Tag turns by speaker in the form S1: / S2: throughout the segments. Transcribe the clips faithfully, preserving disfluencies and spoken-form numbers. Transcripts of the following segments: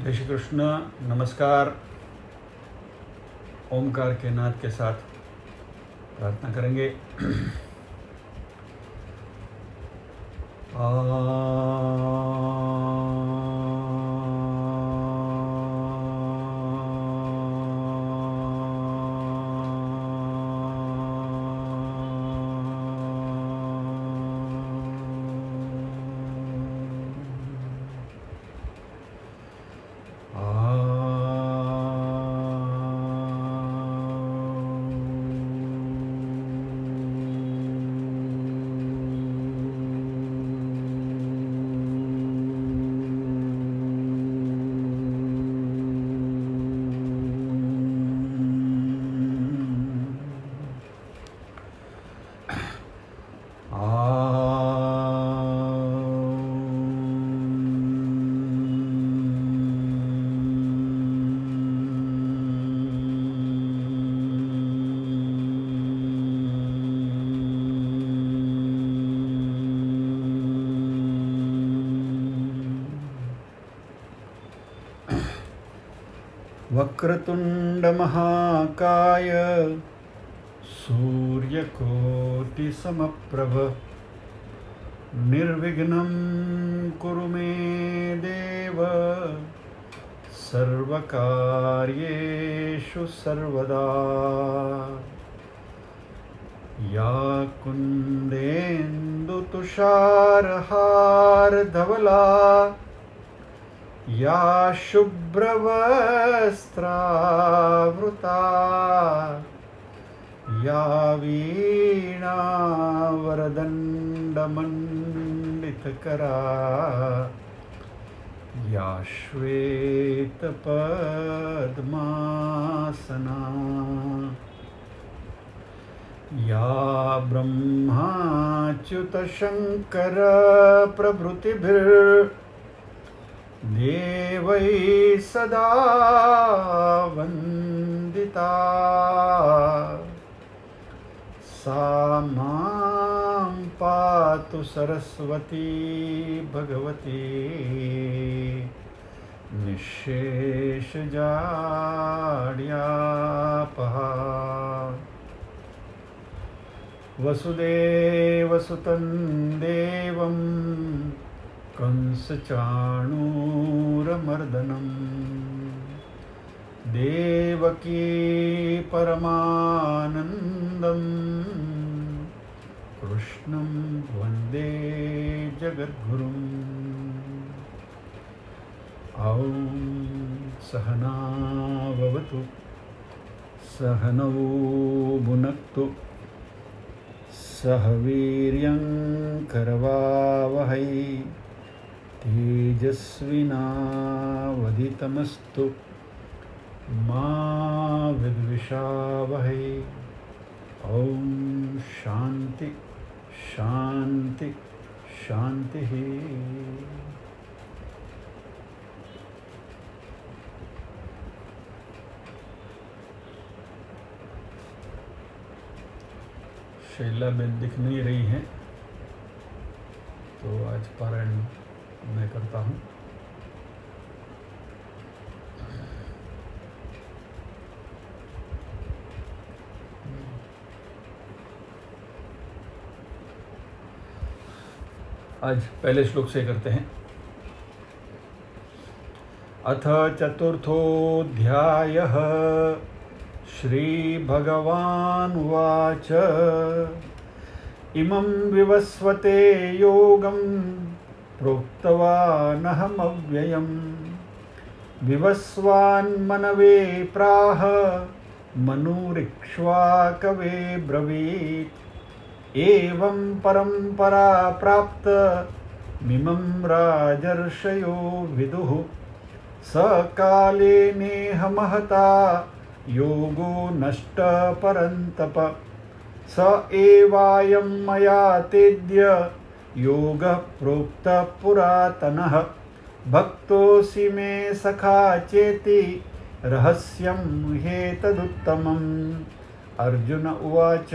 S1: जय श्री कृष्ण। नमस्कार। ओमकार के नाद के साथ प्रार्थना करेंगे। वक्रतुंड महाकाय सूर्यकोटि समप्रभ निर्विघ्नं कुरु मे देव सर्वकार्येषु सर्वदा। या कुन्देन्दु तुषारहार धवला या शुभ्रवस्त्रावृता या वीणावरदण्डमण्डितकरा या श्वेतपद्मासना या ब्रह्माच्युतशङ्कर प्रभृतिभिर् देवै सदा वन्दिता। सा मां पातु सरस्वती भगवती निःशेषजाड्यापहा। वसुदेवसुतं देवं कंसचाणूरमर्दनं देवकी परमानन्दं कृष्णं वन्दे जगद्गुरुम्। ॐ सहना भवतु सहनौ भुनक्तु सह वीर्यं करवावहै तेजस्विनावधितमस्तु मा विद्विषावहै। ओम शांति शांति शांति। शैला बेन दिख नहीं रही हैं तो आज पारायण मैं करता हूँ। आज पहले श्लोक से करते हैं। अथ चतुर्थोऽध्यायः। श्रीभगवानुवाच इमं विवस्वते योगं प्रोक्तवानहमव्ययम् विवस्वान्मनवे प्राह मनुरिक्ष्वाकवे ब्रवीत्। एवं परम्परा प्राप्त मिमं राजर्षयो विदुः। स काले नेह महता योगो नष्ट परन्तप। स एवायं मया तेद्य योगः प्रोक्तः पुरातनः। भक्तोऽसि मे सखा चेति रहस्यं ह्येतदुत्तमम्। अर्जुन उवाच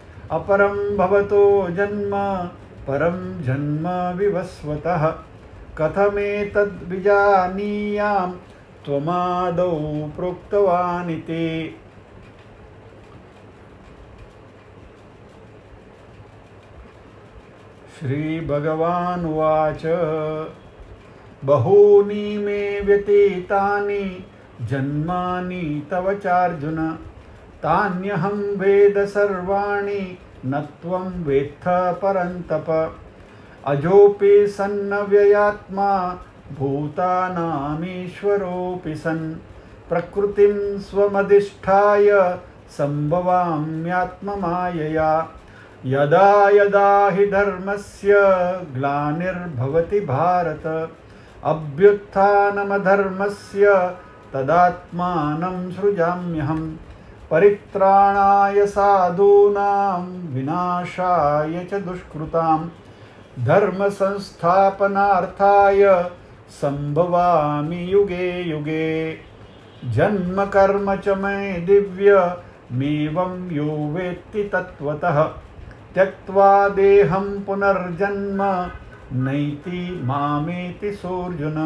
S1: अपरं भवतो जन्म परं जन्म विवस्वतः कथमेतद्विजानीयां त्वमादौ प्रोक्तवानिति। श्रीभगवानुवाच बहूनि मे व्यतीतानि जन्मानि तव चार्जुन तान्यहं वेद सर्वाणि न त्वं वेत्थ परन्तप। अजोऽपि सन्नव्ययात्मा भूतानामीश्वरोऽपि सन् प्रकृतिं स्वमधिष्ठाय सम्भवाम्यात्ममायया। यदा यदा हि धर्मस्य ग्लानिर्भवति भारत अभ्युत्थानमधर्मस्य तदात्मानं सृजाम्यहं। परित्राणाय साधूनां विनाशाय च दुष्कृतां धर्म संस्थापनार्थाय संभवामि युगे युगे। जन्म कर्म च मे दिव्यमेवं यो वेत्ति तत्त्वतः त्यक्त्वा देहं पुनर्जन्म नैति मामेति सोऽर्जुन।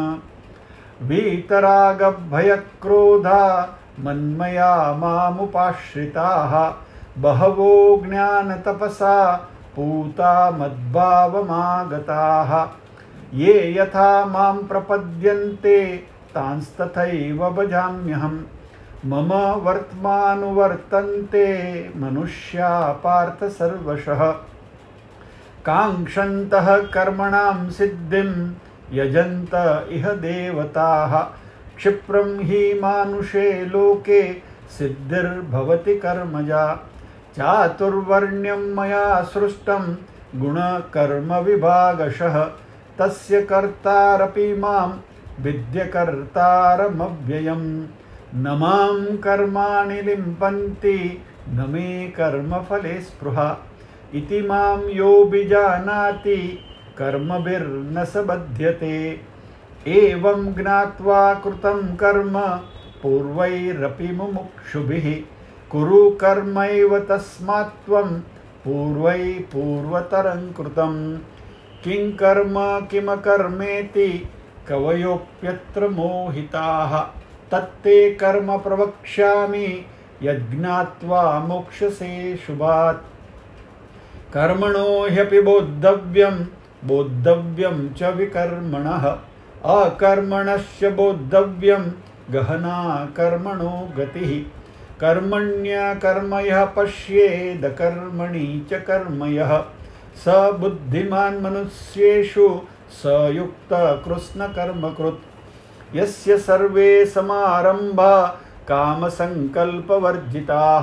S1: वीतरागभयक्रोधा मन्मया मामुपाश्रिताः बहवो ज्ञानतपसा पूता मद्भावमागताः। ये यथा मां प्रपद्यन्ते तांस्तथैव भजाम्यहं। मम वर्त्मानुवर्तन्ते मनुष्या पार्थ सर्वशः। काङ्क्षन्तः कर्मणां सिद्धिं यजन्त इह देवताः। क्षिप्रं हि मानुषे लोके सिद्धिर्भवति कर्मजा। चातुर्वर्ण्यं मया सृष्टं गुणकर्मविभागशः तस्य कर्तारपि मां विद्यकर्तारमव्ययम्। न मां कर्माणि लिम्पन्ति न मे कर्मफले स्पृहा। इति मां योऽभिजानाति कर्मभिर्न स बध्यते। एवं ज्ञात्वा कृतं कर्म पूर्वैरपि मुमुक्षुभिः कुरु कर्मैव तस्मात् त्वं पूर्वै पूर्वतरं कृतं। किं कर्म किमकर्मेति कवयोऽप्यत्र मोहिताः। तत्ते कर्म प्रवक्ष्यामि यज्ञात्वा मोक्ष्यसे शुभात्। कर्मणो ह्यपि बोद्धव्यं बोद्धव्यं च विकर्मणः। अकर्मणस्य बोद्धव्यं गहना कर्मणो गतिः। कर्मण्यकर्म यः पश्येद कर्मणि च कर्म यः स बुद्धिमान् मनुष्येषु स युक्तः कृत्स्नकर्मकृत्। यस्य सर्वे समारम्भा कामसङ्कल्पवर्जिताः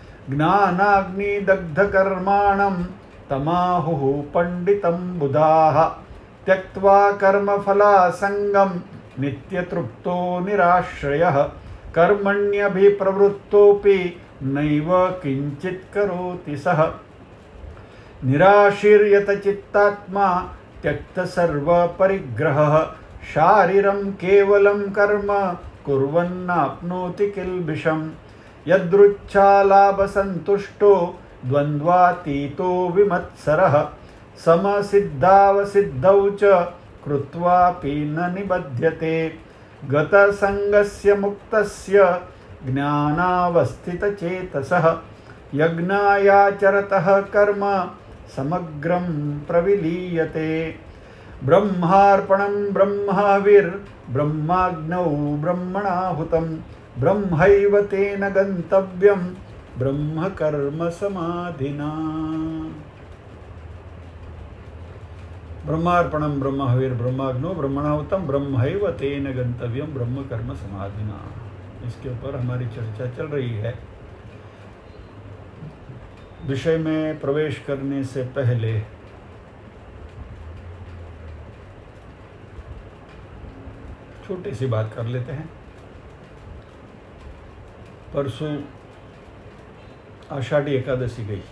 S1: ज्ञानाग्निदग्धकर्माणं तमाहुः पंडितं बुधाः। त्यक्त्वा कर्मफलासङ्गं नित्यतृप्तो निराश्रयः कर्मण्यभिप्रवृत्तोऽपि नैव किञ्चित् करोति सः। निराशीर्यतचित्तात्मा त्यक्तसर्वपरिग्रहः शारीरं केवलं कर्म कुर्वन्नाप्नोति किल्बिषम्। यदृच्छालाभसन्तुष्टो द्वन्द्वातीतो विमत्सरः समसिद्धावसिद्धौ च कृत्वापि न निबध्यते। गतसङ्गस्य मुक्तस्य ज्ञानावस्थितचेतसः यज्ञायाचरतः कर्म समग्रं प्रविलीयते। ब्रह्मार्पणं ब्रह्महविर्ब्रह्माग्नौ ब्रह्मणाहुतं ब्रह्मैव तेन गन्तव्यं ब्रह्म कर्म समाधिना। ब्रह्मार्पणं ब्रह्महविर्ब्रह्माग्नौ ब्रह्मणाहुतं ब्रह्मैव तेन गन्तव्यं ब्रह्म कर्म समाधिना। इसके ऊपर हमारी चर्चा चल रही है। विषय में प्रवेश करने से पहले छोटी सी बात कर लेते हैं। परसों आषाढ़ी एकादशी गई,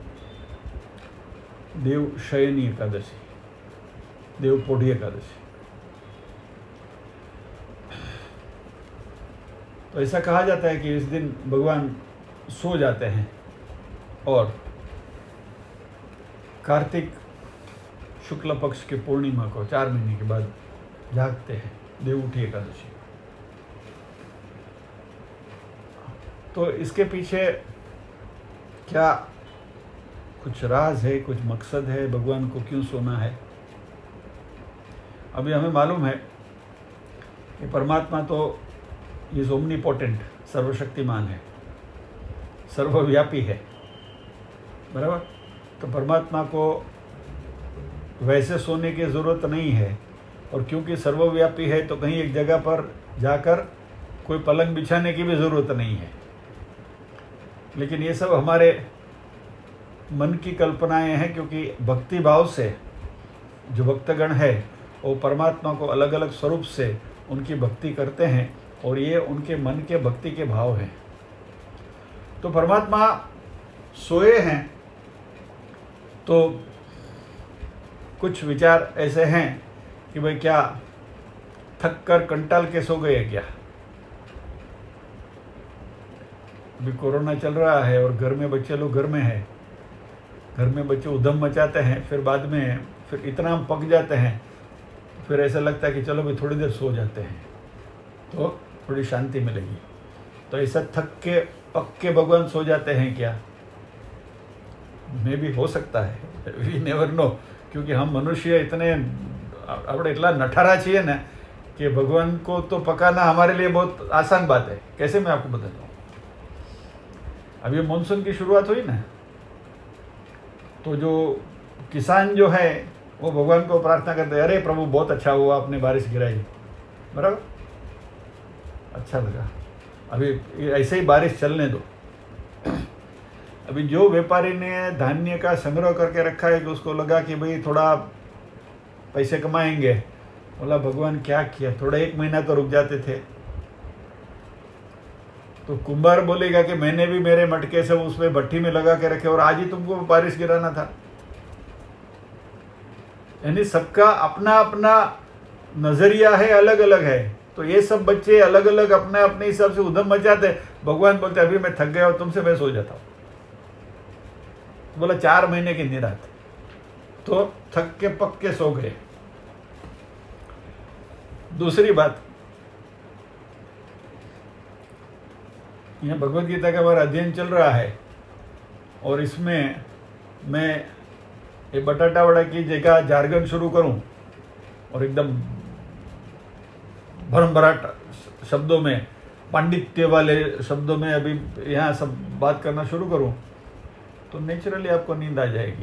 S1: देव शयनी एकादशी, देवपोढ़ी एकादशी। तो ऐसा कहा जाता है कि इस दिन भगवान सो जाते हैं और कार्तिक शुक्ल पक्ष के पूर्णिमा को चार महीने के बाद जागते हैं देवउठी एकादशी। तो इसके पीछे क्या कुछ राज है, कुछ मकसद है, भगवान को क्यों सोना है? अभी हमें मालूम है कि परमात्मा तो इज ओमनीपोटेंट, सर्वशक्तिमान है, सर्वव्यापी है, बराबर। तो परमात्मा को वैसे सोने की ज़रूरत नहीं है, और क्योंकि सर्वव्यापी है तो कहीं एक जगह पर जाकर कोई पलंग बिछाने की भी ज़रूरत नहीं है। लेकिन ये सब हमारे मन की कल्पनाएं हैं, क्योंकि भक्ति भाव से जो भक्तगण है वो परमात्मा को अलग अलग स्वरूप से उनकी भक्ति करते हैं, और ये उनके मन के भक्ति के भाव हैं। तो परमात्मा सोए हैं तो कुछ विचार ऐसे हैं कि भाई क्या थक कर कंटाल के सो गए क्या? अभी कोरोना चल रहा है और घर में बच्चे लोग घर में हैं, घर में बच्चे उधम मचाते हैं, फिर बाद में फिर इतना हम पक जाते हैं, फिर ऐसा लगता है कि चलो भाई थोड़ी देर सो जाते हैं तो थोड़ी शांति मिलेगी। तो ऐसा थक के पक के भगवान सो जाते हैं क्या? मे भी हो सकता है, वी नेवर नो, क्योंकि हम मनुष्य इतने આપણે એટલા નઠારા છીએ ને कि भगवान को तो पकाना हमारे लिए बहुत आसान बात है। कैसे मैं आपको बताता हूँ, अभी मानसून की शुरुआत हुई ना, तो जो किसान जो है वो भगवान को प्रार्थना करते हैं, अरे प्रभु बहुत अच्छा हुआ आपने बारिश गिराई, बराबर, अच्छा लगा, अभी ऐसे ही बारिश चलने दो। अभी जो व्यापारी ने धान्य का संग्रह करके रखा है कि उसको लगा कि भाई थोड़ा पैसे कमाएंगे, बोला भगवान क्या किया, थोड़ा एक महीना तो रुक जाते थे। तो कुंभार बोलेगा कि मैंने भी मेरे मटके से उसमें भट्टी में लगा के रखे और आज ही तुमको बारिश गिराना था। यानी सबका अपना अपना नजरिया है, अलग अलग है। तो ये सब बच्चे अलग अलग अपने अपने हिसाब से उधम मचाते, भगवान बोलते अभी मैं थक गया और तुमसे मैं सो जाता हूँ। बोला चार महीने की निरात, तो थक के पक के सो गए। दूसरी बात, यह भगवद गीता का हमारा अध्ययन चल रहा है और इसमें मैं ये बटाटा वड़ा की जगह जार्गन शुरू करूं और एकदम भरमभराट शब्दों में, पांडित्य वाले शब्दों में अभी यहाँ सब बात करना शुरू करूं, तो नेचुरली आपको नींद आ जाएगी,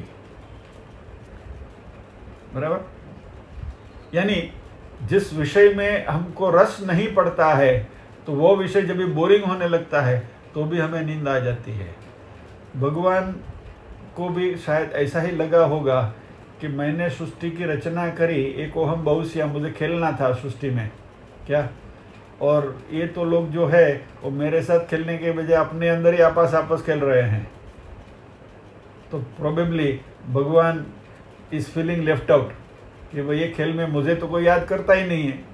S1: बराबर। यानी जिस विषय में हमको रस नहीं पड़ता है तो वो विषय जब भी बोरिंग होने लगता है तो भी हमें नींद आ जाती है। भगवान को भी शायद ऐसा ही लगा होगा कि मैंने सृष्टि की रचना करी, एक ओहम बहुस्या, मुझे खेलना था सृष्टि में क्या, और ये तो लोग जो है वो मेरे साथ खेलने के बजाय अपने अंदर ही आपस आपस खेल रहे हैं। तो प्रोबेबली भगवान इज फीलिंग लेफ्ट आउट कि भाई ये खेल में मुझे तो कोई याद करता ही नहीं है।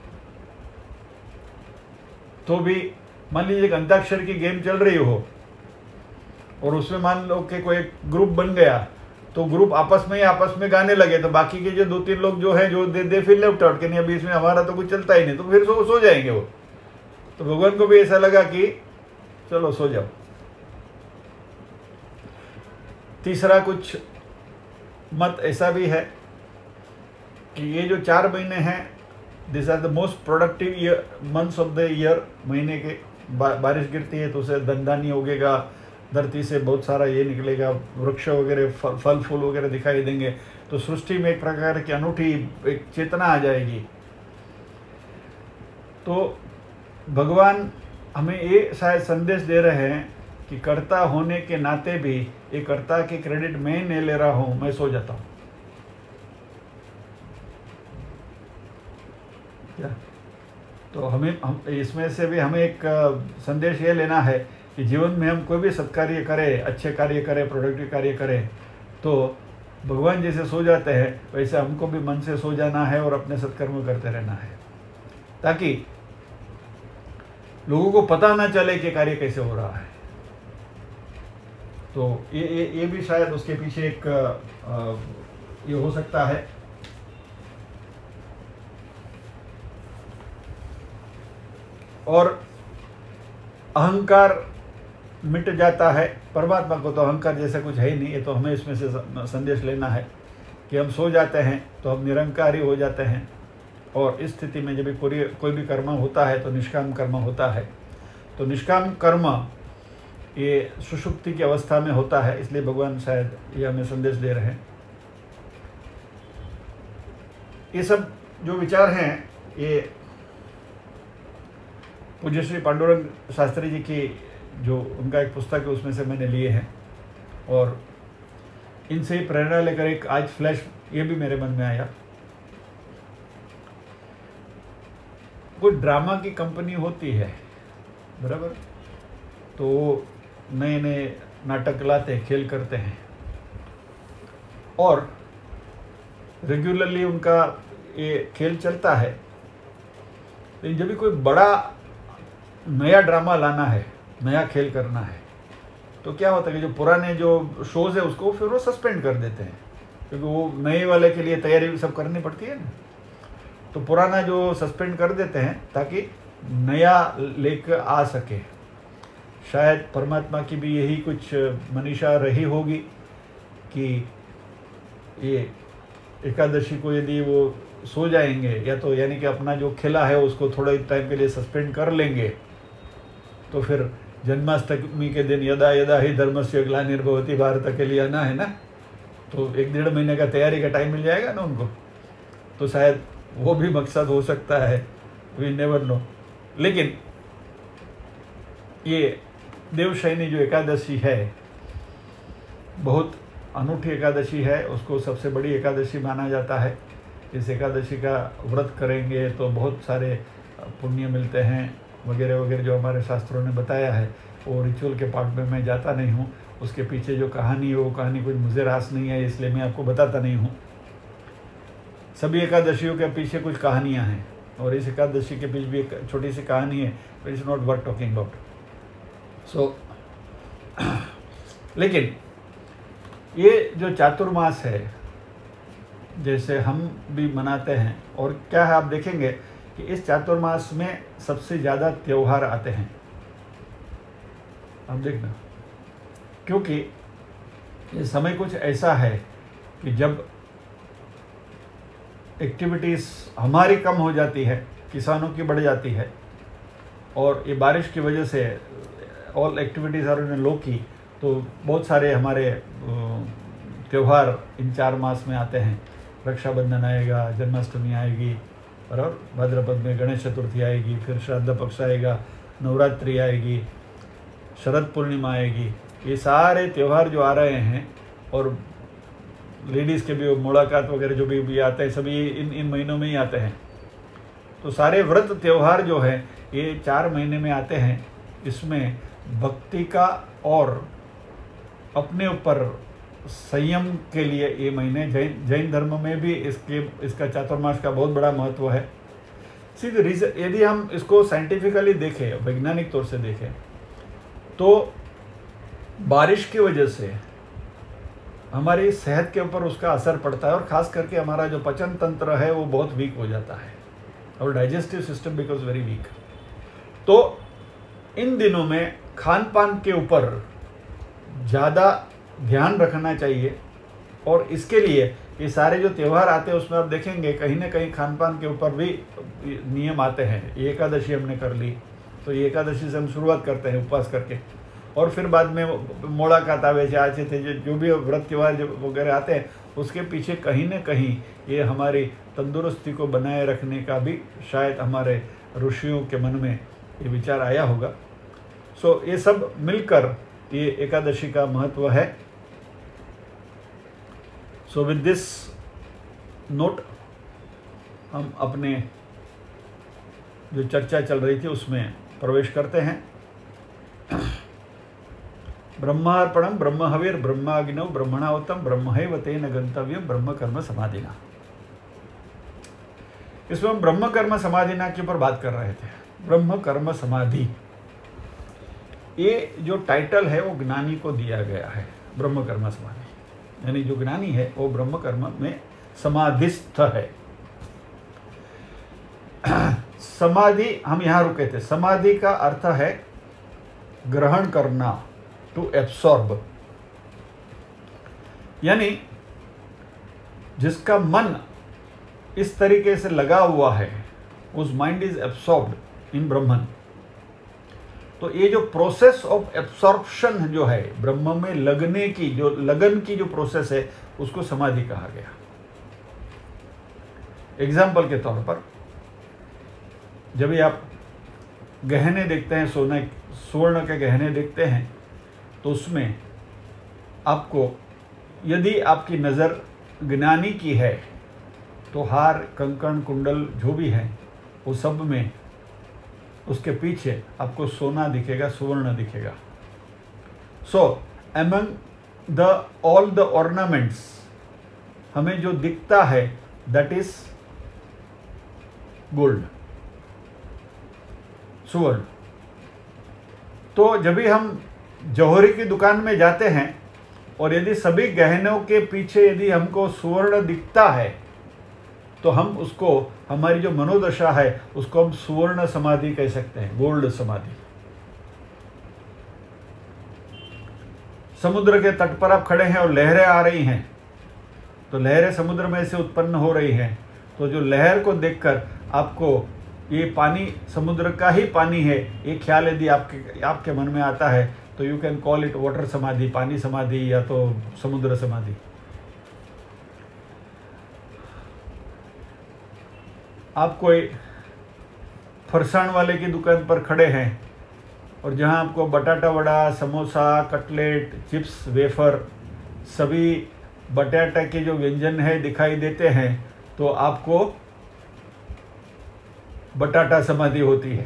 S1: तो भी मान लीजिए एक अंताक्षर की गेम चल रही हो और उसमें मान लो कि कोई ग्रुप बन गया, तो ग्रुप आपस में ही आपस में गाने लगे, तो बाकी के जो दो तीन लोग जो है जो they they feel left out, कि नहीं अभी इसमें हमारा तो कुछ चलता ही नहीं, तो फिर सो सो जाएंगे वो। तो भगवान को भी ऐसा लगा कि चलो सो जाओ। तीसरा कुछ मत ऐसा भी है कि ये जो चार महीने हैं, this are the most productive year months of the year. महीने के बा, बारिश गिरती है तो उसे धनधान्य उगेगा, धरती से बहुत सारा ये निकलेगा, वृक्ष वगैरह फल फल फूल वगैरह दिखाई देंगे, तो सृष्टि में एक प्रकार की अनूठी एक चेतना आ जाएगी। तो भगवान हमें ये शायद संदेश दे रहे हैं कि कर्ता होने के नाते भी ये कर्ता की क्रेडिट मैं नहीं ले रहा हूँ, मैं सो जाता हूँ क्या। तो हमें हम इसमें से भी हमें एक संदेश ये लेना है कि जीवन में हम कोई भी सत्कार्य करें, अच्छे कार्य करें, प्रोडक्टिव कार्य करें, तो भगवान जैसे सो जाते हैं वैसे हमको भी मन से सो जाना है और अपने सत्कर्म करते रहना है, ताकि लोगों को पता ना चले कि कार्य कैसे हो रहा है। तो ये ये ये भी शायद उसके पीछे एक आ, ये हो सकता है। और अहंकार मिट जाता है। परमात्मा को तो अहंकार जैसा कुछ है ही नहीं, ये तो हमें इसमें से संदेश लेना है कि हम सो जाते हैं तो हम निरंकारी हो जाते हैं, और इस स्थिति में जब भी कोई कोई भी कर्म होता है तो निष्काम कर्म होता है। तो निष्काम कर्म ये सुषुप्ति की अवस्था में होता है, इसलिए भगवान शायद ये हमें संदेश दे रहे हैं। ये सब जो विचार हैं ये पूज्य श्री पांडुरंग शास्त्री जी की जो उनका एक पुस्तक है उसमें से मैंने लिए हैं, और इनसे ही प्रेरणा लेकर एक आज फ्लैश ये भी मेरे मन में आया। कोई ड्रामा की कंपनी होती है, बराबर, तो नए नए नाटक लाते हैं, खेल करते हैं, और रेगुलरली उनका ये खेल चलता है। लेकिन जब भी कोई बड़ा नया ड्रामा लाना है, नया खेल करना है, तो क्या होता है कि जो पुराने जो शोज़ है उसको फिर वो सस्पेंड कर देते हैं, क्योंकि वो नए वाले के लिए तैयारी सब करनी पड़ती है ना। तो पुराना जो सस्पेंड कर देते हैं ताकि नया लेकर आ सके। शायद परमात्मा की भी यही कुछ मनीषा रही होगी कि ये एकादशी को यदि वो सो जाएंगे, या तो यानी कि अपना जो खेला है उसको थोड़ा टाइम के लिए सस्पेंड कर लेंगे, तो फिर जन्माष्टमी के दिन यदा यदा ही धर्मस्य ग्लानिर्भवति भारत के लिए आना है ना, तो एक डेढ़ महीने का तैयारी का टाइम मिल जाएगा ना उनको। तो शायद वो भी मकसद हो सकता है, वी नेवर नो। लेकिन ये देवशयनी जो एकादशी है बहुत अनूठी एकादशी है, उसको सबसे बड़ी एकादशी माना जाता है। इस एकादशी का व्रत करेंगे तो बहुत सारे पुण्य मिलते हैं वगैरह वगैरह जो हमारे शास्त्रों ने बताया है। वो रिचुअल के पार्ट में मैं जाता नहीं हूँ, उसके पीछे जो कहानी है वो कहानी कुछ मुझे रास नहीं है, इसलिए मैं आपको बताता नहीं हूँ। सभी एकादशियों के पीछे कुछ कहानियाँ हैं, और इस एकादशी के पीछे भी एक छोटी सी कहानी है, but it's not worth talking about. So लेकिन ये जो चातुर्मास है जैसे हम भी मनाते हैं, और क्या है आप देखेंगे कि इस चातुर्मास में सबसे ज़्यादा त्यौहार आते हैं, आप देखना, क्योंकि ये समय कुछ ऐसा है कि जब एक्टिविटीज़ हमारी कम हो जाती है, किसानों की बढ़ जाती है, और ये बारिश की वजह से all activities are in low key, तो बहुत सारे हमारे त्यौहार इन चार मास में आते हैं। रक्षाबंधन आएगा, जन्माष्टमी आएगी, और भाद्रपद में गणेश चतुर्थी आएगी, फिर श्राद्ध पक्ष आएगा, नवरात्रि आएगी, शरद पूर्णिमा आएगी। ये सारे त्यौहार जो आ रहे हैं, और लेडीज़ के भी मुलाकात वगैरह जो भी, भी आते हैं, सभी इन इन महीनों में ही आते हैं। तो सारे व्रत त्यौहार जो है ये चार महीने में आते हैं। इसमें भक्ति का और अपने ऊपर संयम के लिए ये महीने, जैन जैन धर्म में भी इसके इसका चातुर्मास का बहुत बड़ा महत्व है। सीधे रीजन यदि हम इसको साइंटिफिकली देखें, वैज्ञानिक तौर से देखें, तो बारिश की वजह से हमारी सेहत के ऊपर उसका असर पड़ता है, और ख़ास करके हमारा जो पाचन तंत्र है वो बहुत वीक हो जाता है, और digestive system because very weak. तो इन दिनों में खान पान के ऊपर ज़्यादा ध्यान रखना चाहिए, और इसके लिए ये सारे जो त्यौहार आते हैं उसमें आप देखेंगे कहीं ना कहीं खान पान के ऊपर भी नियम आते हैं। ये एकादशी हमने कर ली, तो ये एकादशी से हम शुरुआत करते हैं उपवास करके, और फिर बाद में मोड़ा कातावे से आचे थे जो भी व्रत त्यौहार जो वगैरह आते हैं, उसके पीछे कहीं ना कहीं ये हमारी तंदुरुस्ती को बनाए रखने का भी शायद हमारे ऋषियों के मन में ये विचार आया होगा। सो ये सब मिलकर ये एकादशी का महत्व है। सो विद दिस नोट हम अपने जो चर्चा चल रही थी उसमें प्रवेश करते हैं। ब्रह्मार्पणम ब्रह्म हविर ब्रह्माग्नौ ब्रह्मणावतम ब्रह्मैव तेन गंतव्यम ब्रह्म कर्म समाधिना। इसमें हम ब्रह्म कर्म समाधिना के ऊपर बात कर रहे थे। ब्रह्म कर्म समाधि, ये जो टाइटल है वो ज्ञानी को दिया गया है। ब्रह्म कर्म समाधि यानी जो ज्ञानी है वो ब्रह्म कर्म में समाधिस्थ है। समाधि, हम यहाँ रुके थे। समाधि का अर्थ है ग्रहण करना, टू एब्सॉर्ब, यानी जिसका मन इस तरीके से लगा हुआ है, उस mind is absorbed in Brahman. तो ये जो प्रोसेस ऑफ एब्सॉर्प्शन जो है, ब्रह्म में लगने की, जो लगन की जो प्रोसेस है, उसको समाधि कहा गया। एग्जाम्पल के तौर पर, जब भी आप गहने देखते हैं, सोने स्वर्ण के गहने देखते हैं, तो उसमें आपको, यदि आपकी नज़र ज्ञानी की है, तो हार, कंकण, कुंडल जो भी है, वो सब में उसके पीछे आपको सोना दिखेगा, सुवर्ण दिखेगा। So among the all the ornaments हमें जो दिखता है, दैट इज गोल्ड, सुवर्ण। तो जब भी हम जौहरी की दुकान में जाते हैं और यदि सभी गहनों के पीछे यदि हमको सुवर्ण दिखता है, तो हम उसको, हमारी जो मनोदशा है, उसको हम सुवर्ण समाधि कह सकते हैं, गोल्ड समाधि। समुद्र के तट पर आप खड़े हैं और लहरें आ रही हैं, तो लहरें समुद्र में से उत्पन्न हो रही हैं, तो जो लहर को देखकर आपको ये पानी समुद्र का ही पानी है, ये ख्याल यदि आपके आपके मन में आता है, तो you can call it water samadhi, पानी समाधि, या तो समुद्र समाधि। आप कोई फरसाण वाले की दुकान पर खड़े हैं और जहां आपको batata vada, samosa, cutlet, chips, wafer, सभी बटाटा के जो व्यंजन है दिखाई देते हैं, तो आपको बटाटा समाधि होती है।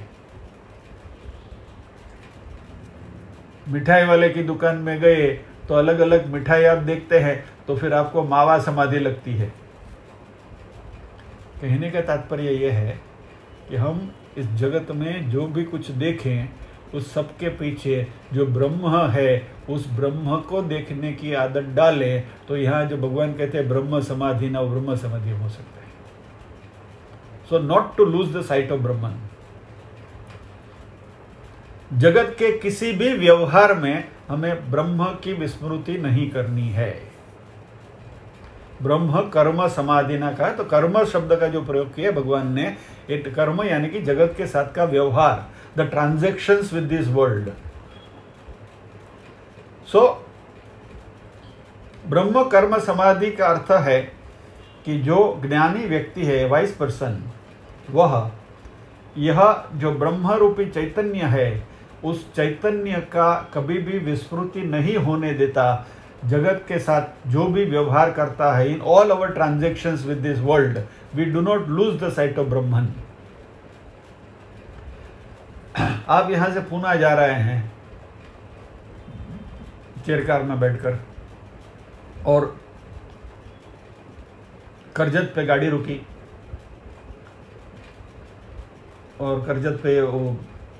S1: मिठाई वाले की दुकान में गए तो अलग अलग मिठाई आप देखते हैं, तो फिर आपको मावा समाधि लगती है। कहने का तात्पर्य यह है कि हम इस जगत में जो भी कुछ देखें, उस सब के पीछे जो ब्रह्म है, उस ब्रह्म को देखने की आदत डालें, तो यहाँ जो भगवान कहते हैं ब्रह्म समाधि, ना ब्रह्म समाधि हो सकता है। So not to lose the sight of Brahman. जगत के किसी भी व्यवहार में हमें ब्रह्म की विस्मृति नहीं करनी है। ब्रह्म कर्म समाधि ना कहा, तो कर्म शब्द का जो प्रयोग किया भगवान ने, इट कर्म यानी कि जगत के साथ का व्यवहार, the transactions with this world. So ब्रह्म कर्म समाधि का अर्थ है कि जो ज्ञानी व्यक्ति है, वाइस पर्सन, वह यह जो ब्रह्म रूपी चैतन्य है, उस चैतन्य का कभी भी विस्मृति नहीं होने देता। जगत के साथ जो भी व्यवहार करता है, in all our transactions with this world, we do not lose the sight of Brahman. आप यहां से पुणे जा रहे हैं चेयर में बैठकर, और करजत पे गाड़ी रुकी, और करजत पे वो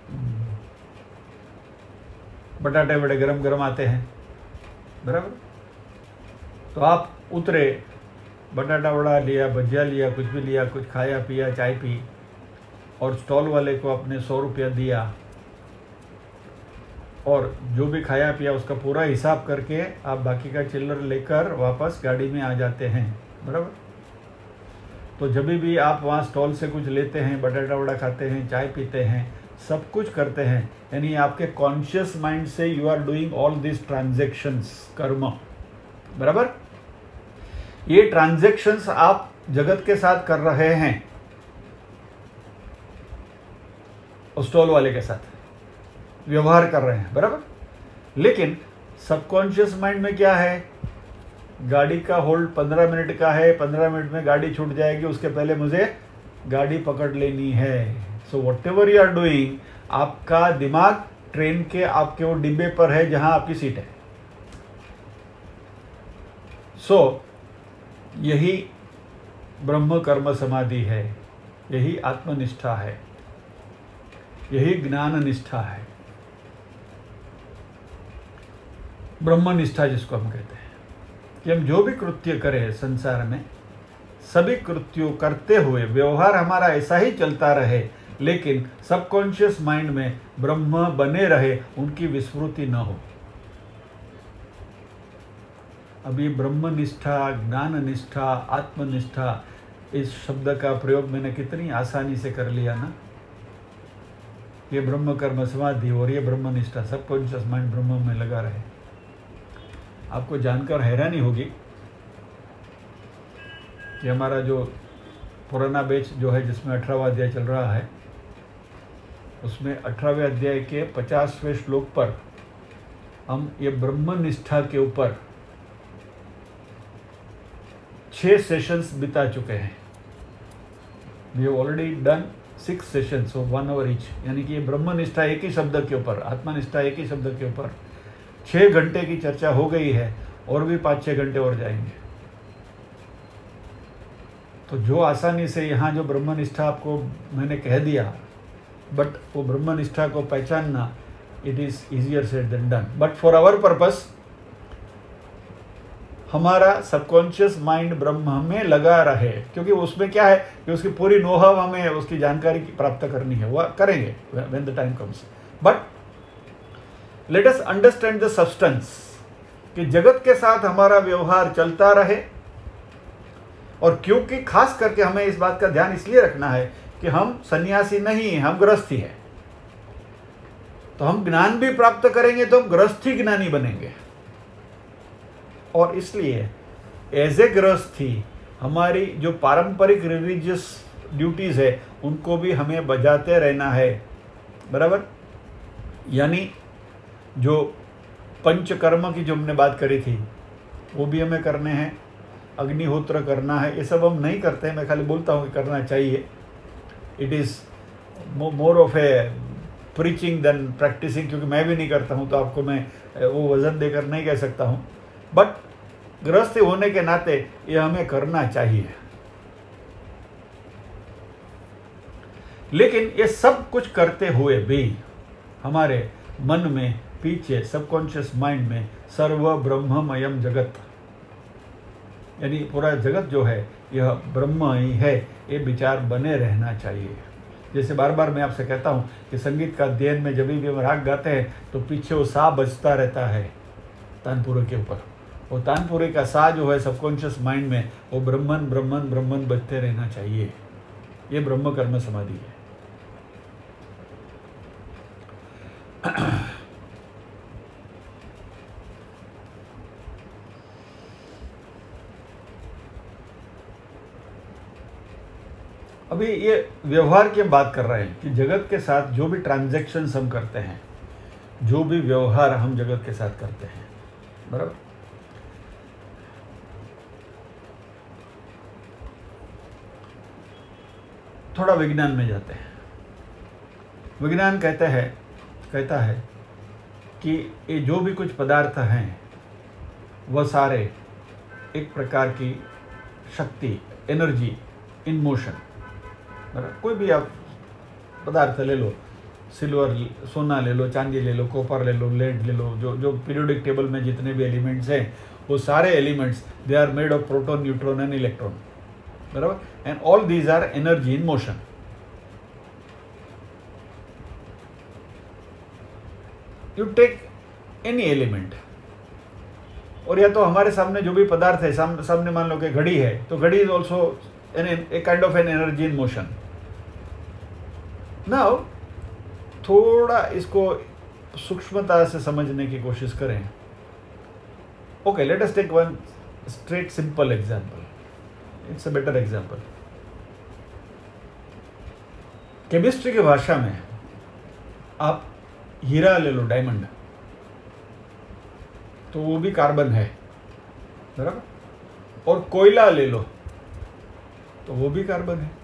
S1: बटाटे बड़े गरम गरम आते हैं, बराबर। तो आप उतरे, बटाटा वड़ा लिया, भजिया लिया, कुछ भी लिया, कुछ खाया पिया, चाय पी, और स्टॉल वाले को आपने सौ रुपया दिया, और जो भी खाया पिया उसका पूरा हिसाब करके आप बाकी का चिल्लर लेकर वापस गाड़ी में आ जाते हैं, बराबर। तो जब भी आप वहाँ स्टॉल से कुछ लेते हैं, बटाटा वड़ा खाते हैं, चाय पीते हैं, सब कुछ करते हैं, यानी आपके कॉन्शियस माइंड से you are doing all this transactions, कर्म, बराबर। ये ट्रांजैक्शंस आप जगत के साथ कर रहे हैं, स्टॉल वाले के साथ व्यवहार कर रहे हैं, बराबर। लेकिन सबकॉन्शियस माइंड में क्या है, गाड़ी का होल्ड पंद्रह मिनट का है, पंद्रह मिनट में गाड़ी छूट जाएगी, उसके पहले मुझे गाड़ी पकड़ लेनी है। So whatever you are doing, आपका दिमाग ट्रेन के आपके वो डिब्बे पर है जहां आपकी सीट है। सो so, यही ब्रह्म कर्म समाधि है, यही आत्मनिष्ठा है, यही ज्ञान निष्ठा है, ब्रह्मनिष्ठा जिसको हम कहते हैं, कि हम जो भी कृत्य करें संसार में, सभी कृत्यों करते हुए व्यवहार हमारा ऐसा ही चलता रहे, लेकिन सबकॉन्शियस माइंड में ब्रह्म बने रहे, उनकी विस्मृति न हो। अभी ब्रह्मनिष्ठा, ज्ञान निष्ठा, आत्मनिष्ठा, इस शब्द का प्रयोग मैंने कितनी आसानी से कर लिया ना। ये ब्रह्म कर्म समाधि और ये ब्रह्मनिष्ठा, सबकॉन्शियस माइंड ब्रह्म में लगा रहे। आपको जानकर हैरानी होगी कि हमारा जो पुराना बैच जो है, जिसमें अठारहवां अध्याय चल रहा है, उसमें अठारहवें अध्याय के पचासवें श्लोक पर हम ये ब्रह्मनिष्ठा के ऊपर छह सेशंस बिता चुके हैं। We have already done six sessions of one hour each, यानी कि ये ब्रह्मनिष्ठा एक ही शब्द के ऊपर, आत्मनिष्ठा एक ही शब्द के ऊपर छः घंटे की चर्चा हो गई है, और भी पाँच छः घंटे और जाएंगे। तो जो आसानी से यहाँ जो ब्रह्मनिष्ठा आपको मैंने कह दिया, बट वो ब्रह्मनिष्ठा को पहचानना, it is easier said than done. But for our purpose, हमारा सबकॉन्शियस माइंड ब्रह्म में लगा रहे, क्योंकि उसमें क्या है कि उसकी पूरी नोहाव हमें उसकी जानकारी प्राप्त करनी है, वह करेंगे when the time comes. But let us understand the substance, कि जगत के साथ हमारा व्यवहार चलता रहे। और क्योंकि खास करके हमें इस बात का ध्यान इसलिए रखना है कि हम सन्यासी नहीं हैं, हम गृहस्थी हैं। तो हम ज्ञान भी प्राप्त करेंगे तो हम गृहस्थी ज्ञानी बनेंगे, और इसलिए एज ए गृहस्थी हमारी जो पारंपरिक रिलीजियस ड्यूटीज़ है, उनको भी हमें बजाते रहना है, बराबर। यानी जो पंचकर्म की जो हमने बात करी थी, वो भी हमें करने हैं, अग्निहोत्र करना है। ये सब हम नहीं करते हैं, मैं खाली बोलता हूँ कि करना चाहिए। It is more of a preaching than practising, क्योंकि मैं भी नहीं करता हूँ, तो आपको मैं वो वजन देकर नहीं कह सकता हूँ। बट गृहस्थ होने के नाते ये हमें करना चाहिए। लेकिन ये सब कुछ करते हुए भी हमारे मन में पीछे सबकॉन्शियस माइंड में सर्व ब्रह्ममयम जगत, यानी पूरा जगत जो है यह ब्रह्म ही है, ये विचार बने रहना चाहिए। जैसे बार बार मैं आपसे कहता हूँ कि संगीत का अध्ययन में जब भी हम राग गाते हैं तो पीछे वो सा बजता रहता है तानपुरे के ऊपर। वो तानपुरे का सा जो है सबकॉन्शियस माइंड में, वो ब्रह्मन ब्रह्मन ब्रह्मन बजते रहना चाहिए। ये ब्रह्म कर्म समाधि है। अभी ये व्यवहार की बात कर रहे हैं कि जगत के साथ जो भी ट्रांजैक्शंस हम करते हैं, जो भी व्यवहार हम जगत के साथ करते हैं, बराबर। थोड़ा विज्ञान में जाते हैं। विज्ञान कहता है कहता है कि ये जो भी कुछ पदार्थ हैं, वह सारे एक प्रकार की शक्ति, एनर्जी इन मोशन, कोई भी आप पदार्थ ले लो, सिल्वर, सोना ले लो, चांदी ले लो, कॉपर ले लो, लेड ले लो, जो जो पीरियोडिक टेबल में जितने भी एलिमेंट्स हैं, वो सारे elements they are made of proton, neutron and electron, बराबर। And all these are energy in motion. You take any element, और या तो हमारे सामने जो भी पदार्थ है, साम, सामने मान लो कि घड़ी है, तो घड़ी is also a kind of an energy in motion. Now थोड़ा इसको सूक्ष्मता से समझने की कोशिश करें। Okay, let us take one straight simple example, it's a better example. Chemistry की भाषा में आप हीरा ले लो, डायमंड, तो वो भी कार्बन है, बराबर। और कोयला ले लो तो वो भी कार्बन है,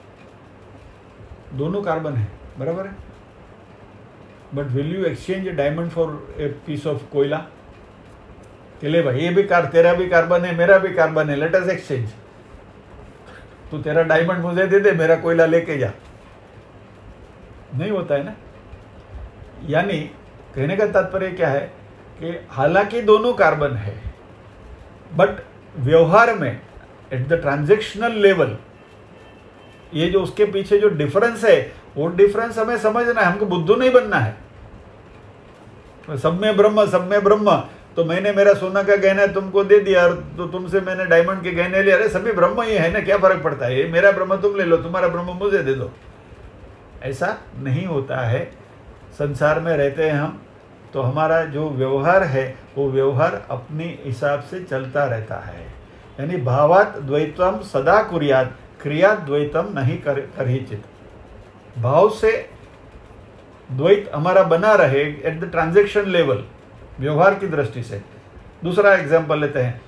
S1: दोनों कार्बन है, बराबर है। But will you exchange a diamond for a piece of कोयला? कि ले भाई, ये भी कार, तेरा भी कार्बन है, मेरा भी कार्बन है, लेट अस एक्सचेंज। तू तेरा डायमंड मुझे दे दे, मेरा कोयला लेके जा। नहीं होता है ना। यानी कहने का तात्पर्य क्या है कि हालांकि दोनों कार्बन है, बट व्यवहार में एट द ट्रांजैक्शनल लेवल ये जो उसके पीछे जो डिफरेंस है वो डिफरेंस हमें समझना है, हमको बुद्धू नहीं बनना है। सब में ब्रह्म, सब में ब्रह्म, तो मैंने मेरा सोना का गहना तुमको दे दिया और तो तुमसे मैंने डायमंड के गहने लिए, अरे सभी ब्रह्म ही है ना, क्या फर्क पड़ता है, ये मेरा ब्रह्म तुम ले लो, तुम्हारा ब्रह्म मुझे दे दो। ऐसा नहीं होता है। संसार में रहते हैं हम, तो हमारा जो व्यवहार है वो व्यवहार अपने हिसाब से चलता रहता है। यानी भावात द्वैतम सदा कुर्यात, क्रिया द्वैतम नहीं कर करहिचित। भाव से द्वैत हमारा बना रहे एट द ट्रांजैक्शन लेवल, व्यवहार की दृष्टि से। दूसरा एग्जांपल लेते हैं।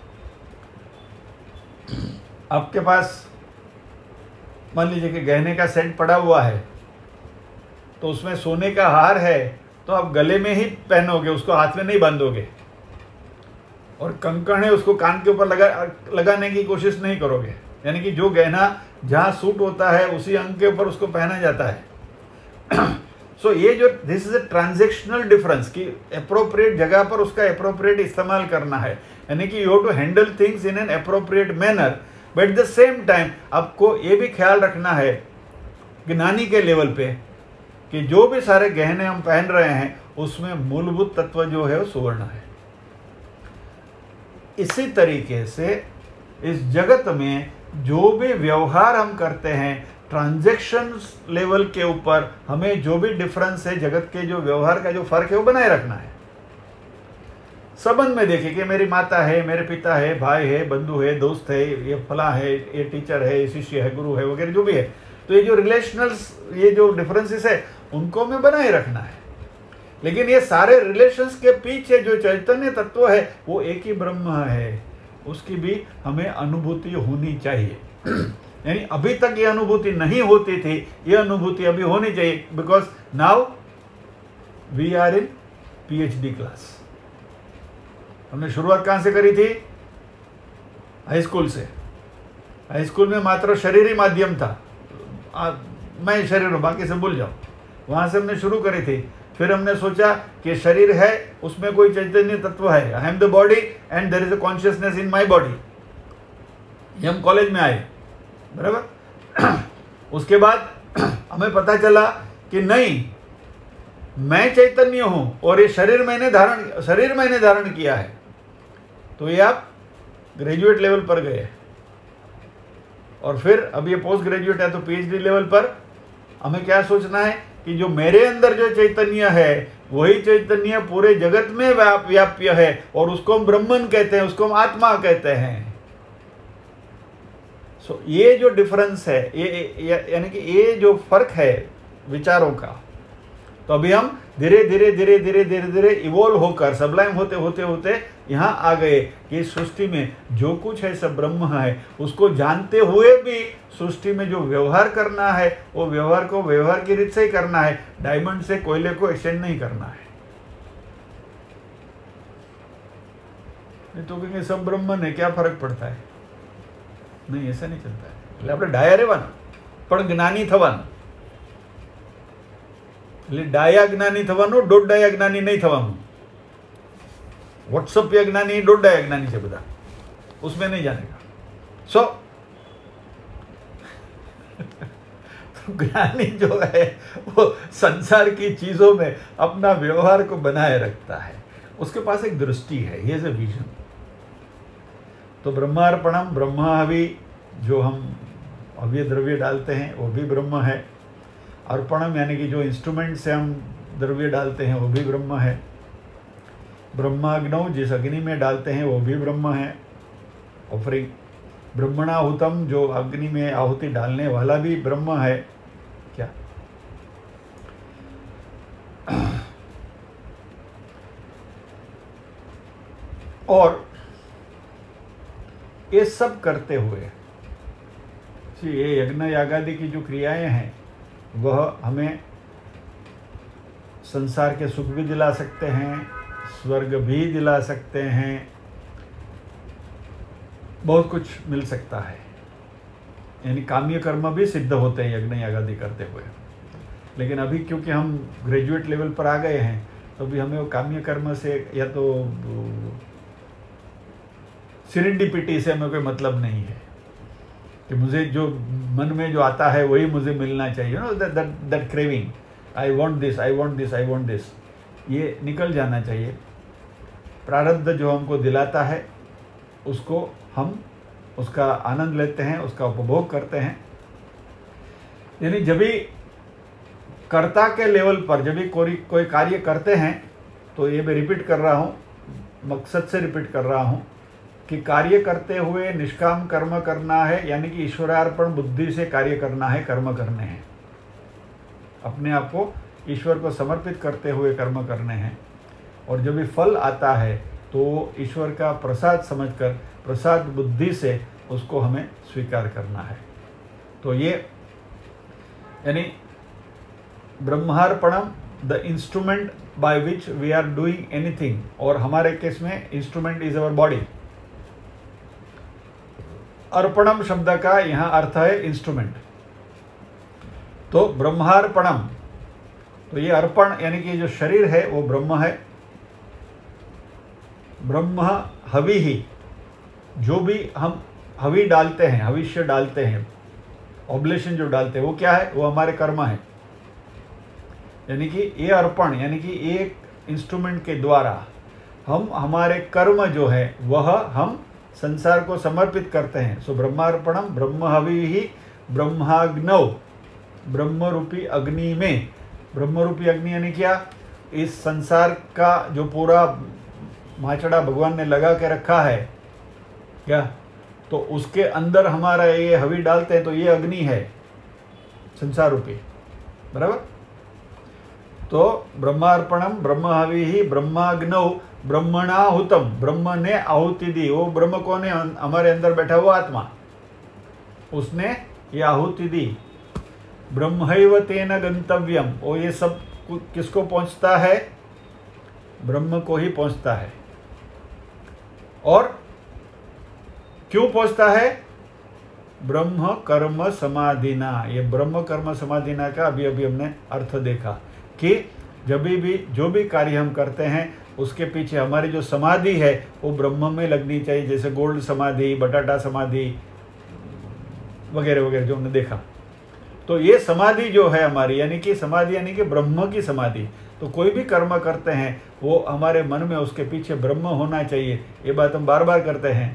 S1: आपके पास मान लीजिए कि गहने का सेट पड़ा हुआ है, तो उसमें सोने का हार है, तो आप गले में ही पहनोगे, उसको हाथ में नहीं बांधोगे, और कंकण है उसको कान के ऊपर लगा लगाने की कोशिश नहीं करोगे। यानी कि जो गहना जहाँ सूट होता है उसी अंग के ऊपर उसको पहना जाता है। सो so, ये जो this is a transactional difference कि अप्रोप्रिएट जगह पर उसका अप्रोप्रिएट इस्तेमाल करना है। यानी कि you have to handle things in an appropriate manner, but at the same time आपको ये भी ख्याल रखना है ज्ञानी के लेवल पे कि जो भी सारे गहने हम पहन रहे हैं उसमें मूलभूत तत्व जो है वो सुवर्ण है। इसी तरीके से इस जगत में जो भी व्यवहार हम करते हैं, ट्रांजैक्शन लेवल के ऊपर हमें जो भी डिफरेंस है, जगत के जो व्यवहार का जो फर्क है वो बनाए रखना है। संबंध में देखिए कि मेरी माता है, मेरे पिता है, भाई है, बंधु है, दोस्त है, ये फला है, ये टीचर है, ये शिष्य है, गुरु है वगैरह जो भी है, तो ये जो रिलेशनल्स, ये जो डिफरेंसेस है उनको हमें बनाए रखना है। लेकिन ये सारे रिलेशंस के पीछे जो चैतन्य तत्व है वो एक ही ब्रह्म है, उसकी भी हमें अनुभूति होनी चाहिए। यानी अभी तक ये अनुभूति नहीं होती थी, ये अनुभूति अभी होनी चाहिए, because now we are in PhD class. हमने शुरुआत कहाँ से करी थी? हाई स्कूल से। हाई स्कूल में मात्र शरीर ही माध्यम था, आ, मैं शरीर हूँ बाकी से भूल जाओ, वहाँ से हमने शुरू करी थी। फिर हमने सोचा कि शरीर है, उसमें कोई चैतन्य तत्व है, I am the body and there is a consciousness in my body. ये हम कॉलेज में आए, बराबर। उसके बाद हमें पता चला कि नहीं, मैं चैतन्य हूं और ये शरीर मैंने धारण शरीर मैंने धारण किया है। तो ये आप ग्रेजुएट लेवल पर गए, और फिर अब ये पोस्ट ग्रेजुएट है, तो पीएचडी लेवल पर हमें क्या सोचना है कि जो मेरे अंदर जो चैतन्य है वही चैतन्य पूरे जगत में व्याप व्याप्य है, और उसको हम ब्रह्मन कहते हैं, उसको हम आत्मा कहते हैं। सो so, ये जो डिफरेंस है, ये यानी कि ये जो फर्क है विचारों का, तो अभी हम धीरे धीरे धीरे धीरे धीरे धीरे इवोल्व होकर सबलाइम होते होते होते यहाँ आ गए कि सृष्टि में जो कुछ है सब ब्रह्म है। उसको जानते हुए भी सृष्टि में जो व्यवहार करना है वो व्यवहार को व्यवहार की रीत से ही करना है, डायमंड से कोयले को एक्सचेंज नहीं करना है। नहीं तो कहेंगे सब ब्रह्मन है, क्या फर्क पड़ता है? नहीं, ऐसा नहीं चलता है। એટલે આપણે ડાયા રહેવાનું પણ જ્ઞાની થવાનું, એટલે ડાયા જ્ઞાની થવાનું, દોઢ ડાયા જ્ઞાની નહીં થવાનું। व्हाट्सअप या ज्ञानी दो डाया ज्ञानी से बता, उसमें नहीं जानेगा। सो so, ज्ञानी जो है वो संसार की चीजों में अपना व्यवहार को बनाए रखता है, उसके पास एक दृष्टि है, ये इज अ विजन। तो ब्रह्मार्पणम, ब्रह्माहवि जो हम अव्य द्रव्य डालते हैं वो भी ब्रह्म है। अर्पणम यानी कि जो इंस्ट्रूमेंट से हम द्रव्य डालते हैं वो भी ब्रह्म है। ब्रह्माग्नौ जिस अग्नि में डालते हैं वो भी ब्रह्म है। ऑफरिंग ब्रह्मणाहुतम जो अग्नि में आहुति डालने वाला भी ब्रह्म है। क्या और ये सब करते हुए ये यज्ञ यागादि की जो क्रियाएं हैं वह हमें संसार के सुख भी दिला सकते हैं, स्वर्ग भी दिला सकते हैं, बहुत कुछ मिल सकता है। यानी काम्य कर्म भी सिद्ध होते हैं यज्ञ यागादि करते हुए। लेकिन अभी क्योंकि हम ग्रेजुएट लेवल पर आ गए हैं तो अभी हमें वो काम्य कर्म से या तो सेरेंडिपिटी से हमें कोई मतलब नहीं है। कि मुझे जो मन में जो आता है वही मुझे मिलना चाहिए, no that that craving, I want this, I want this, I want this, ये निकल जाना चाहिए। प्रारब्ध जो हमको दिलाता है उसको हम उसका आनंद लेते हैं, उसका उपभोग करते हैं। यानी जब भी कर्ता के लेवल पर जब भी कोई कोई कार्य करते हैं, तो ये मैं रिपीट कर रहा हूँ, मकसद से रिपीट कर रहा हूँ कि कार्य करते हुए निष्काम कर्म करना है, यानी कि ईश्वरार्पण बुद्धि से कार्य करना है, कर्म करने हैं, अपने आप को ईश्वर को समर्पित करते हुए कर्म करने हैं। और जब भी फल आता है तो ईश्वर का प्रसाद समझकर प्रसाद बुद्धि से उसको हमें स्वीकार करना है। तो ये यानी ब्रह्मार्पणम the instrument by which we are doing anything, और हमारे केस में इंस्ट्रूमेंट इज अवर बॉडी। अर्पणम शब्द का यहाँ अर्थ है इंस्ट्रूमेंट। तो ब्रह्मार्पणम, तो ये अर्पण यानी कि जो शरीर है वो ब्रह्म है। ब्रह्म हवि ही, जो भी हम हवि डालते हैं, हविष्य डालते हैं, ऑब्लेशन जो डालते हैं, वो क्या है? वो हमारे कर्म है। यानी कि ये अर्पण यानी कि एक इंस्ट्रूमेंट के द्वारा हम हमारे कर्म जो है वह हम संसार को समर्पित करते हैं। सो ब्रह्मार्पणम ब्रह्म हवि ही ब्रह्माग्नौ, ब्रह्म रूपी अग्नि में, ब्रह्म रूपी अग्नि यानी क्या? इस संसार का जो पूरा माचड़ा भगवान ने लगा के रखा है क्या, तो उसके अंदर हमारा ये हवि डालते हैं, तो ये अग्नि है संसार रूपी, बराबर। तो ब्रह्मार्पणम ब्रह्म हवि ही ब्रह्माग्नौ ब्रह्मणाहुतम, ब्रह्म ने आहुति दी। वो ब्रह्म कौन है? हमारे अंदर बैठा हुआ आत्मा, उसने ये आहुति दी। ब्रह्मैव तेन गंतव्यम, वो ये सब किसको पहुंचता है? ब्रह्म को ही पहुंचता है। और क्यों पहुंचता है? ब्रह्म कर्म समाधिना। ये ब्रह्म कर्म समाधिना का अभी अभी हमने अर्थ देखा कि जब भी जो भी कार्य हम करते हैं उसके पीछे हमारी जो समाधि है वो ब्रह्म में लगनी चाहिए, जैसे गोल्ड समाधि, बटाटा समाधि वगैरह वगैरह जो हमने देखा। तो ये समाधि जो है हमारी, यानी कि समाधि यानी कि ब्रह्म की समाधि। तो कोई भी कर्म करते हैं वो हमारे मन में उसके पीछे ब्रह्म होना चाहिए, ये बात हम बार बार करते हैं।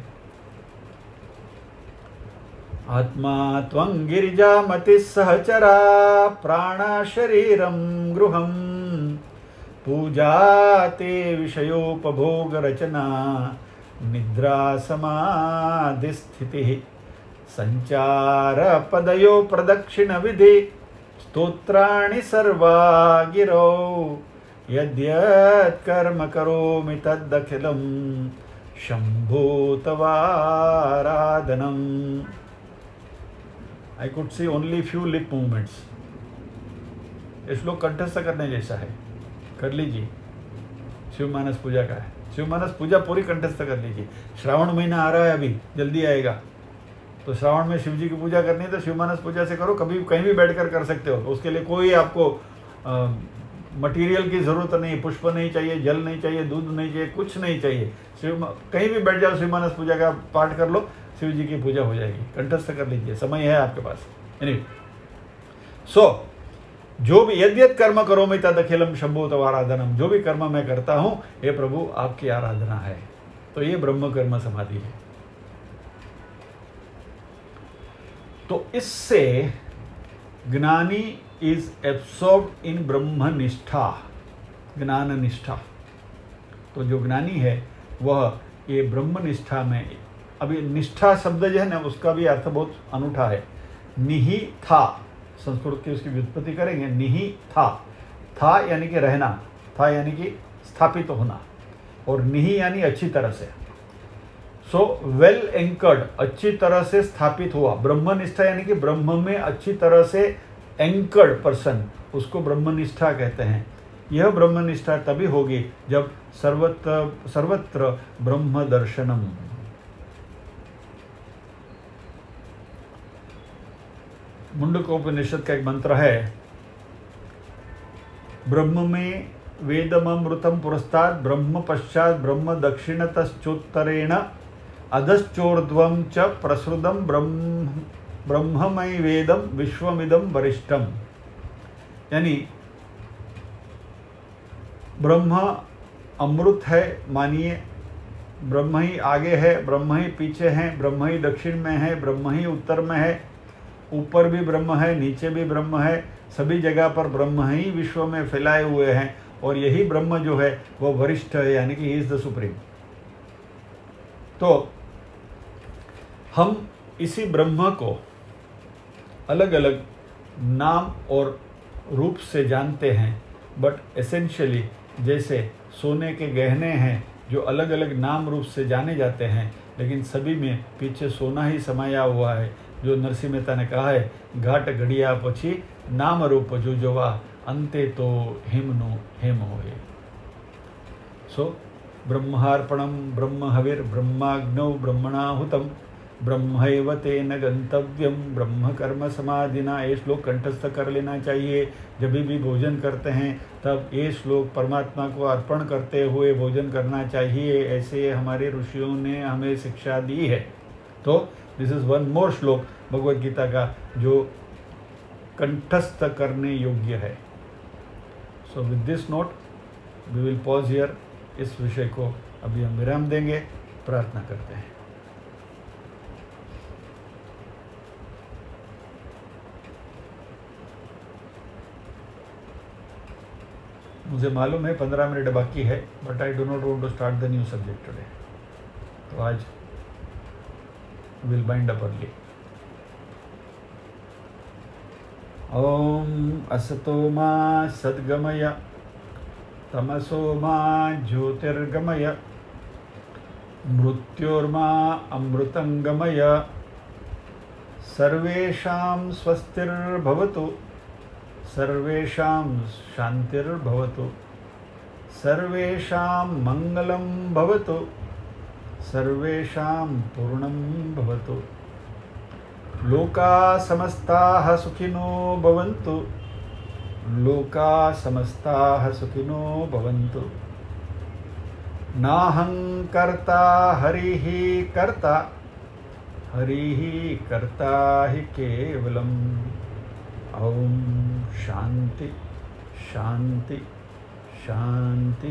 S1: आत्मा त्वं गिरिजामति सहचरा प्राणा शरीरम गृहम पूजा ते विषयोपभोग रचना निद्रा समाधि स्थिति संचार पदयो प्रदक्षिण विधि स्तोत्राणि सर्वा गिरौ यद्यत् कर्म करोमि तदखिलं शंभो तवाराधनम। I could see only few lip movements. ये श्लोक कंठस्थ करने जैसा है, कर लीजिए। शिव मानस पूजा का है, शिव मानस पूजा पूरी कंठस्थ कर लीजिए। श्रावण महीना आ रहा है, अभी जल्दी आएगा, तो श्रावण में शिव जी की पूजा करनी है तो शिव मानस पूजा से करो, कभी कहीं भी बैठकर कर सकते हो। उसके लिए कोई आपको मटेरियल की ज़रूरत नहीं, पुष्प नहीं चाहिए, जल नहीं चाहिए, दूध नहीं चाहिए, कुछ नहीं चाहिए। शिव कहीं भी बैठ जाओ, शिव मानस पूजा का पाठ कर लो, शिव जी की पूजा हो जाएगी। कंठस्थ कर लीजिए, समय है आपके पास। एनीवे, सो जो भी यद्यत कर्म करोमि तदखिलम शंभो तवाराधनम, जो भी कर्म मैं करता हूँ ये प्रभु आपकी आराधना है। तो ये ब्रह्म कर्म समाधि है। तो इससे ज्ञानी इज एब्सॉर्ब्ड इन ब्रह्म निष्ठा, ज्ञान निष्ठा। तो जो ज्ञानी है वह ये ब्रह्म निष्ठा में, अभी निष्ठा शब्द जो है ना उसका भी अर्थ बहुत अनूठा है। निहि था, संस्कृत की उसकी व्युत्पत्ति करेंगे, निहि था। था यानी कि रहना, था यानी कि स्थापित होना, और निहि यानी अच्छी तरह से। सो वेल एंकर्ड, अच्छी तरह से स्थापित हुआ। ब्रह्मनिष्ठा यानी कि ब्रह्म में अच्छी तरह से एंकर्ड पर्सन, उसको ब्रह्मनिष्ठा कहते हैं। यह ब्रह्मनिष्ठा तभी होगी जब सर्वत्र सर्वत्र ब्रह्म दर्शनम। मुंडकोपनिषद का एक मंत्र है, ब्रह्म में वेदमृतम पुरस्ताद ब्रह्म पश्चात ब्रह्म दक्षिणतश्चोत्तरेण अधश्चोर्ध्वं च प्रसृदं ब्रह्म ब्रह्ममय वेदम विश्वमिदम वरिष्ठम, यानी ब्रह्म अमृत है मानिए, ब्रह्म ही आगे है, ब्रह्म ही पीछे है, ब्रह्म ही दक्षिण में है, ब्रह्म ही उत्तर में है, ऊपर भी ब्रह्म है, नीचे भी ब्रह्म है, सभी जगह पर ब्रह्म ही विश्व में फैलाए हुए हैं, और यही ब्रह्म जो है वो वरिष्ठ है, यानी कि ही इज द सुप्रीम। तो हम इसी ब्रह्म को अलग अलग नाम और रूप से जानते हैं, बट एसेंशियली जैसे सोने के गहने हैं जो अलग अलग नाम रूप से जाने जाते हैं, लेकिन सभी में पीछे सोना ही समाया हुआ है। जो नरसिंह मेहता ने कहा है, घाट घड़िया पछी नाम रूप जो जोवा अंते तो हिमनो हेम होए। सो ब्रह्मार्पणम ब्रह्म हविर ब्रह्माग्नौ ब्रह्मणाहुतम ब्रह्मैव तेन गंतव्यम ब्रह्म कर्म समाधिना। ये श्लोक कंठस्थ कर लेना चाहिए। जब भी भोजन करते हैं तब ये श्लोक परमात्मा को अर्पण करते हुए भोजन करना चाहिए, ऐसे हमारे ऋषियों ने हमें शिक्षा दी है। तो दिस इज़ वन मोर श्लोक भगवद गीता का जो कंठस्थ करने योग्य है। So with this note we will pause here. इस विषय को अभी हम विराम देंगे, प्रार्थना करते हैं। मुझे मालूम है पंद्रह मिनट बाकी है, but I do not want to start the new subject today. तो आज विल बाइंड अप अर्ली। ओम असतो मा सद्गमय तमसो मा ज्योतिर्गमय मृत्योर्मा अमृतंगमय। सर्वेषां स्वस्तिर्भवतु सर्वेषां शांतिर्भवतु सर्वेषां मंगलं भवतु सर्वेषां पूर्णं भवतु। लोका समस्ताः सुखिनो भवन्तु लोका समस्ताः सुखिनो भवन्तु। नाहं कर्ता हरिः कर्ता हरिः कर्ता हि केवलम्। ओम शांति शांति शांति।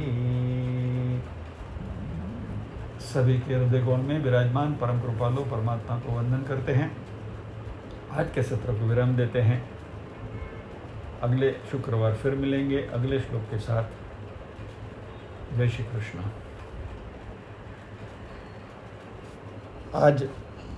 S1: सभी के हृदय कोण में विराजमान परम कृपालु परमात्मा को वंदन करते हैं। आज के सत्र को विराम देते हैं। अगले शुक्रवार फिर मिलेंगे अगले श्लोक के साथ। जय श्री कृष्ण। आज